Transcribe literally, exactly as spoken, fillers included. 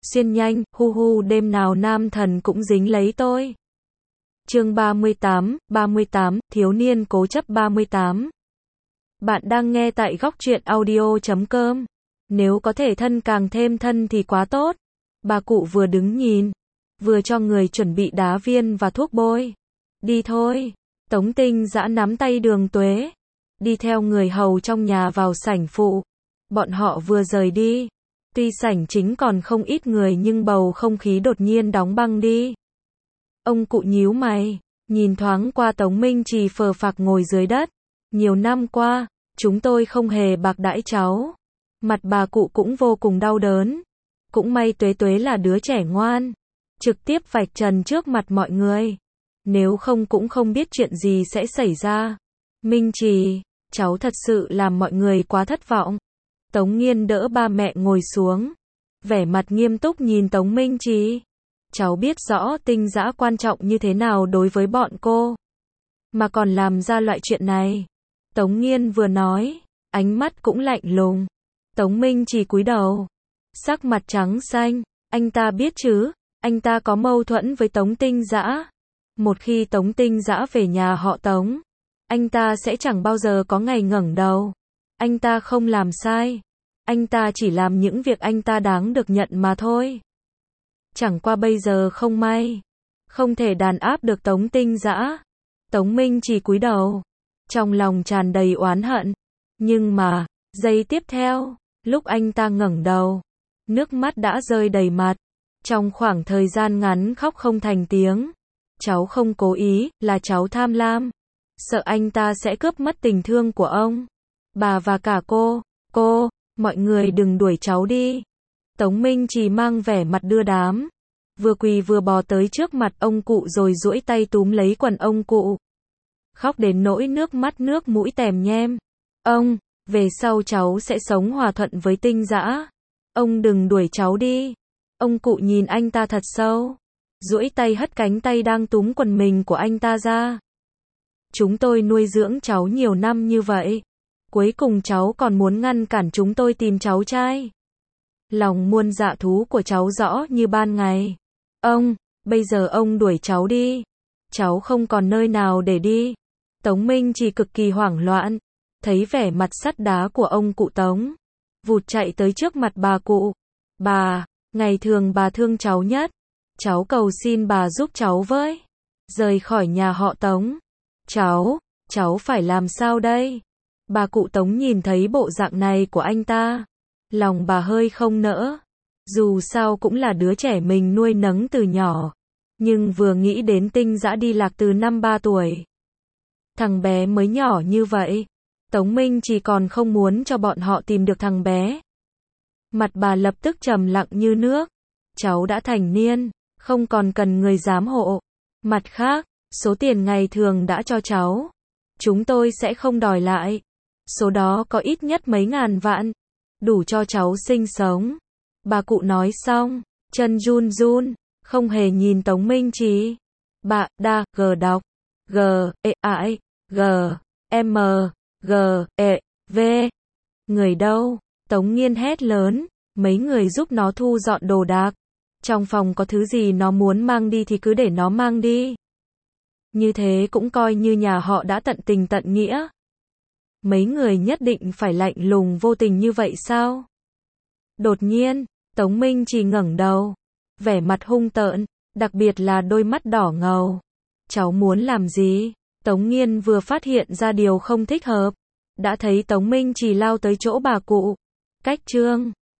xuyên nhanh, hu hu đêm nào nam thần cũng dính lấy tôi. Chương ba mươi tám, ba mươi tám, thiếu niên cố chấp ba mươi tám. Bạn đang nghe tại góc truyện audio chấm com. Nếu có thể thân càng thêm thân thì quá tốt. Bà cụ vừa đứng nhìn, vừa cho người chuẩn bị đá viên và thuốc bôi. Đi thôi. Tống Tinh Dã nắm tay Đường Tuế, đi theo người hầu trong nhà vào sảnh phụ. Bọn họ vừa rời đi, tuy sảnh chính còn không ít người nhưng bầu không khí đột nhiên đóng băng đi. Ông cụ nhíu mày, nhìn thoáng qua Tống Minh Trì phờ phạc ngồi dưới đất. Nhiều năm qua, chúng tôi không hề bạc đãi cháu. Mặt bà cụ cũng vô cùng đau đớn. Cũng may Tuế Tuế là đứa trẻ ngoan, trực tiếp vạch trần trước mặt mọi người. Nếu không cũng không biết chuyện gì sẽ xảy ra. Minh Trì, cháu thật sự làm mọi người quá thất vọng. Tống Nghiên đỡ ba mẹ ngồi xuống, vẻ mặt nghiêm túc nhìn Tống Minh Trì. Cháu biết rõ Tinh Dã quan trọng như thế nào đối với bọn cô, mà còn làm ra loại chuyện này. Tống Nghiên vừa nói, ánh mắt cũng lạnh lùng. Tống Minh Trì cúi đầu, sắc mặt trắng xanh. Anh ta biết chứ, anh ta có mâu thuẫn với Tống Tinh Dã. Một khi Tống Tinh Dã về nhà họ Tống, anh ta sẽ chẳng bao giờ có ngày ngẩng đầu. Anh ta không làm sai, anh ta chỉ làm những việc anh ta đáng được nhận mà thôi. Chẳng qua bây giờ không may, không thể đàn áp được Tống Tinh Dã. Tống Minh Trì cúi đầu, trong lòng tràn đầy oán hận. Nhưng mà, giây tiếp theo, lúc anh ta ngẩng đầu, nước mắt đã rơi đầy mặt. Trong khoảng thời gian ngắn khóc không thành tiếng. Cháu không cố ý, là cháu tham lam. Sợ anh ta sẽ cướp mất tình thương của ông, bà và cả cô. Cô, mọi người đừng đuổi cháu đi. Tống Minh Trì mang vẻ mặt đưa đám, vừa quỳ vừa bò tới trước mặt ông cụ rồi duỗi tay túm lấy quần ông cụ. Khóc đến nỗi nước mắt nước mũi tèm nhem. Ông, về sau cháu sẽ sống hòa thuận với Tinh Dã. Ông đừng đuổi cháu đi. Ông cụ nhìn anh ta thật sâu, duỗi tay hất cánh tay đang túm quần mình của anh ta ra. Chúng tôi nuôi dưỡng cháu nhiều năm như vậy, cuối cùng cháu còn muốn ngăn cản chúng tôi tìm cháu trai. Lòng muôn dạ thú của cháu rõ như ban ngày. Ông, bây giờ ông đuổi cháu đi. Cháu không còn nơi nào để đi. Tống Minh Trì cực kỳ hoảng loạn, thấy vẻ mặt sắt đá của ông cụ Tống, vụt chạy tới trước mặt bà cụ. Bà, ngày thường bà thương cháu nhất. Cháu cầu xin bà giúp cháu với. Rời khỏi nhà họ Tống. Cháu, cháu phải làm sao đây? Bà cụ Tống nhìn thấy bộ dạng này của anh ta, lòng bà hơi không nỡ. Dù sao cũng là đứa trẻ mình nuôi nấng từ nhỏ. Nhưng vừa nghĩ đến Tinh Dã đi lạc từ năm ba tuổi. Thằng bé mới nhỏ như vậy. Tống Minh chỉ còn không muốn cho bọn họ tìm được thằng bé. Mặt bà lập tức trầm lặng như nước. Cháu đã thành niên, không còn cần người giám hộ. Mặt khác, số tiền ngày thường đã cho cháu, chúng tôi sẽ không đòi lại. Số đó có ít nhất mấy ngàn vạn, đủ cho cháu sinh sống. Bà cụ nói xong, chân run run, không hề nhìn Tống Minh Trì. Bà, đa, g đọc, g, e, I, g, m, g, e, v. Người đâu? Tống Nghiên hét lớn, mấy người giúp nó thu dọn đồ đạc. Trong phòng có thứ gì nó muốn mang đi thì cứ để nó mang đi. Như thế cũng coi như nhà họ đã tận tình tận nghĩa. Mấy người nhất định phải lạnh lùng vô tình như vậy sao? Đột nhiên, Tống Minh Trì ngẩng đầu, vẻ mặt hung tợn, đặc biệt là đôi mắt đỏ ngầu. Cháu muốn làm gì? Tống Nghiên vừa phát hiện ra điều không thích hợp, đã thấy Tống Minh Trì lao tới chỗ bà cụ. Cách chương